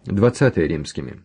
20 римскими.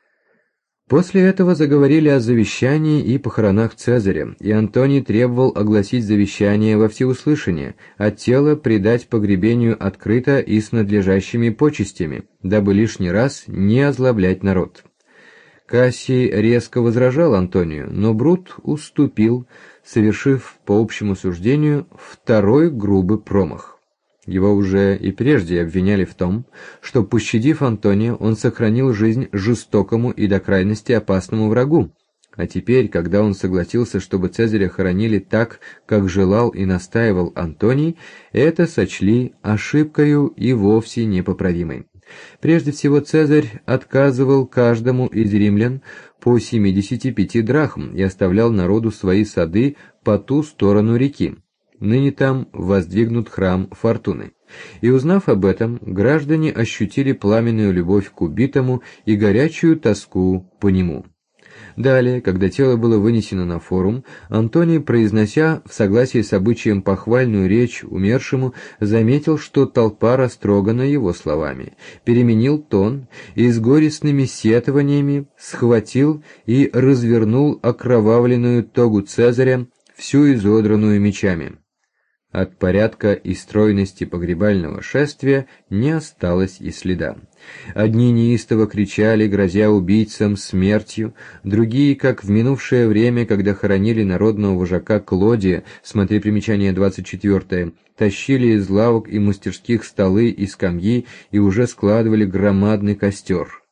После этого заговорили о завещании и похоронах Цезаря, и Антоний требовал огласить завещание во всеуслышание, а тело предать погребению открыто и с надлежащими почестями, дабы лишний раз не озлоблять народ. Кассий резко возражал Антонию, но Брут уступил, совершив, по общему суждению, второй грубый промах. Его уже и прежде обвиняли в том, что, пощадив Антония, он сохранил жизнь жестокому и до крайности опасному врагу, а теперь, когда он согласился, чтобы Цезаря хоронили так, как желал и настаивал Антоний, это сочли ошибкою и вовсе непоправимой. Прежде всего, Цезарь отказывал каждому из римлян по 75 драхм и оставлял народу свои сады по ту сторону реки. Ныне там воздвигнут храм Фортуны. И узнав об этом, граждане ощутили пламенную любовь к убитому и горячую тоску по нему. Далее, когда тело было вынесено на форум, Антоний, произнося в согласии с обычаем похвальную речь умершему, заметил, что толпа растрогана его словами, переменил тон и с горестными сетованиями схватил и развернул окровавленную тогу Цезаря, всю изодранную мечами. От порядка и стройности погребального шествия не осталось и следа. Одни неистово кричали, грозя убийцам смертью, другие, как в минувшее время, когда хоронили народного вожака Клодия, смотри примечание 24, тащили из лавок и мастерских столы и скамьи и уже складывали громадный костер.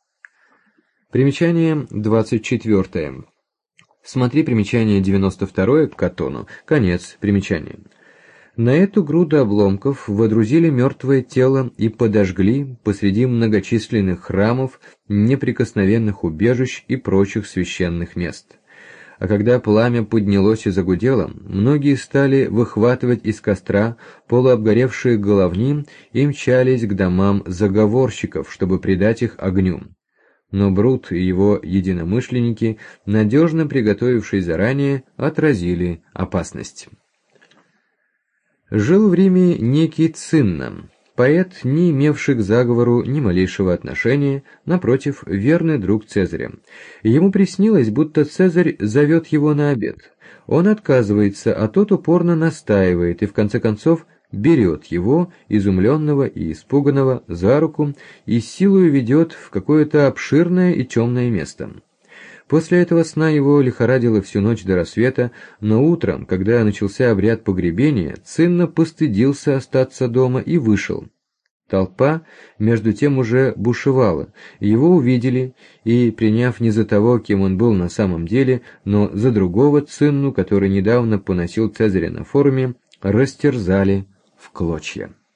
Примечание 24. Смотри примечание 92 к Катону. Конец примечания. На эту груду обломков водрузили мертвое тело и подожгли посреди многочисленных храмов, неприкосновенных убежищ и прочих священных мест. А когда пламя поднялось и загудело, многие стали выхватывать из костра полуобгоревшие головни и мчались к домам заговорщиков, чтобы предать их огню. Но Брут и его единомышленники, надежно приготовившись заранее, отразили опасность. Жил в Риме некий Цинна, поэт, не имевший к заговору ни малейшего отношения, напротив, верный друг Цезаря. Ему приснилось, будто Цезарь зовет его на обед. Он отказывается, а тот упорно настаивает и, в конце концов, берет его, изумленного и испуганного, за руку и силою ведет в какое-то обширное и темное место. После этого сна его лихорадило всю ночь до рассвета, но утром, когда начался обряд погребения, Цинна постыдился остаться дома и вышел. Толпа, между тем, уже бушевала, его увидели и, приняв не за того, кем он был на самом деле, но за другого Цинну, который недавно поносил Цезаря на форуме, растерзали в клочья.